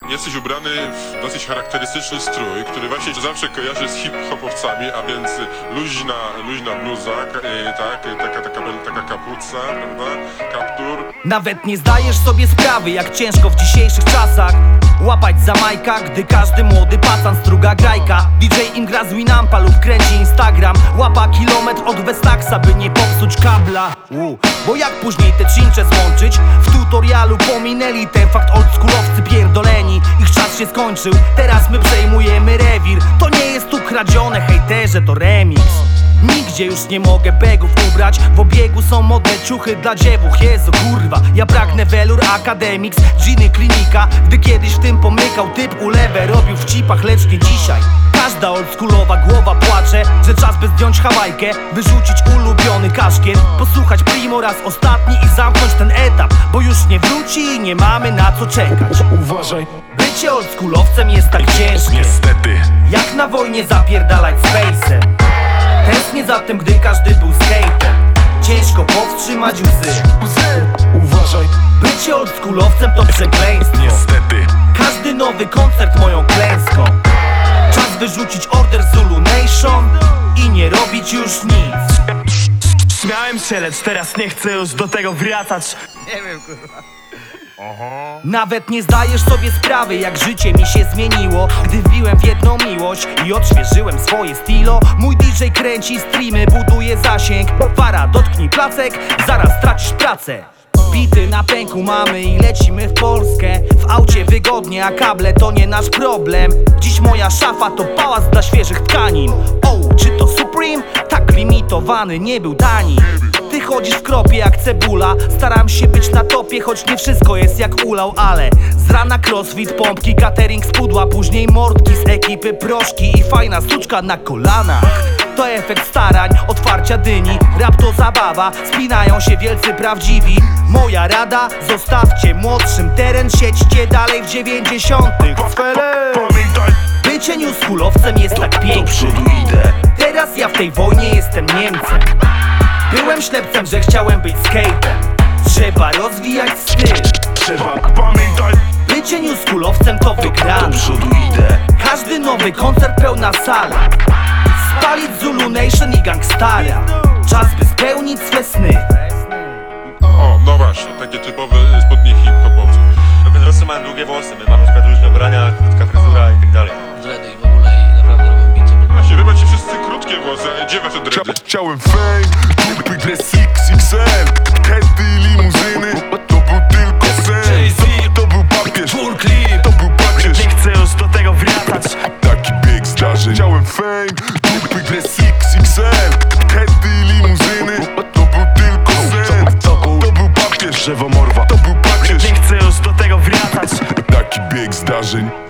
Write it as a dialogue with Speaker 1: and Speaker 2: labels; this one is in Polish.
Speaker 1: Jesteś ubrany w dosyć charakterystyczny strój, który właśnie zawsze kojarzy z hip-hopowcami, a więc luźna bluza, taka kapuca, prawda? Kaptur.
Speaker 2: Nawet nie zdajesz sobie sprawy, jak ciężko w dzisiejszych czasach łapać za majka, gdy każdy młody pacan struga grajka. DJ im gra z Winampa lub kręci Instagram. Łapa kilometr od Westaxa, by nie popsuć kabla. Bo jak później te cincze złączyć? W tutorialu pominęli ten fakt oldschoolowcy pierdoleni. Ich czas się skończył, teraz my przejmujemy rewir. To nie jest tu kradzione, hejterze, to remix. Nigdzie już nie mogę begów ubrać. W obiegu są modne ciuchy dla dziewuch. Jezu kurwa, ja pragnę welur Academics, dżiny klinika. Gdy kiedyś w tym pomykał typ ulewę, robił w cipach, lecz nie dzisiaj. Każda oldschoolowa głowa płacze, że czas by zdjąć hawajkę, wyrzucić ulubiony kaszkiet, posłuchać Primo raz ostatni i zamknąć ten etap. Bo już nie wróci i nie mamy na co czekać.
Speaker 3: Uważaj,
Speaker 2: bycie oldschoolowcem jest tak ciężkie,
Speaker 3: niestety.
Speaker 2: jak na wojnie zapierdalać space'em. Tęsknię za tym, gdy każdy był skatem. Ciężko powstrzymać łzy.
Speaker 3: Uważaj,
Speaker 2: bycie oldschoolowcem to przekleństwo.
Speaker 3: niestety.
Speaker 2: Każdy nowy koncert moją klęską. Czas wyrzucić order Zulu Nation i nie robić już nic.
Speaker 4: Śmiałem się, lecz teraz nie chcę już do tego wracać.
Speaker 2: Nie wiem, kurwa. Nawet nie zdajesz sobie sprawy, jak życie mi się zmieniło, gdy wbiłem w jedną miłość i odświeżyłem swoje stylo. Mój DJ kręci streamy, buduje zasięg. Para, dotknij placek, zaraz tracisz pracę. Bity na pęku mamy i lecimy w Polskę. W aucie wygodnie, a kable to nie nasz problem. Dziś moja szafa to pałac dla świeżych tkanin. Czy to Supreme? Tak limitowany, nie był tani. Ty chodzisz w kropie jak cebula. Staram się być na topie, choć nie wszystko jest jak ulał. Ale z rana crossfit, pompki, catering z pudła. Później mordki z ekipy, proszki i fajna suczka na kolanach. To efekt starań, otwarcia dyni. Rap to zabawa, spinają się wielcy prawdziwi. Moja rada, zostawcie młodszym teren. Siedźcie dalej w 90.
Speaker 3: Pamiętaj,
Speaker 2: Bycie newschoolowcem jest tak
Speaker 3: do
Speaker 2: piękne.
Speaker 3: przodu idę.
Speaker 2: Teraz ja w tej wojnie jestem Niemcem. Byłem ślepcem, że chciałem być skatem. Trzeba rozwijać styl.
Speaker 3: Trzeba pamiętaj,
Speaker 2: Bycie newschoolowcem to
Speaker 3: do
Speaker 2: wygrane.
Speaker 3: przodu idę.
Speaker 2: Każdy nowy koncert, pełna sala. Spalić Zulu Nation i Gangstara. Czas by spełnić swe sny.
Speaker 1: O, no właśnie, takie typowe spodnie hip-hopowców.
Speaker 5: Rosy mają długie włosy, my mamy na przykład różne ubrania, krótka fryzura i tak dalej.
Speaker 6: Dready i w ogóle i naprawdę robią bicie.
Speaker 1: Właśnie, wy macie wszyscy krótkie włosy, a gdzie wy te dready?
Speaker 3: Chciałem fame, dupy dres XXL. Hedy i limuzyny, to był tylko sen. To był papież, to był papież.
Speaker 4: Nie chcę już do tego wracać.
Speaker 3: Taki bieg zdarzeń. Chciałem fame, dupy dres XXL. Hedy i limuzyny, to był tylko sen. To był papież, drzewo morwa. To był papież.
Speaker 4: Nie chcę już do tego wracać.
Speaker 3: Taki bieg zdarzeń.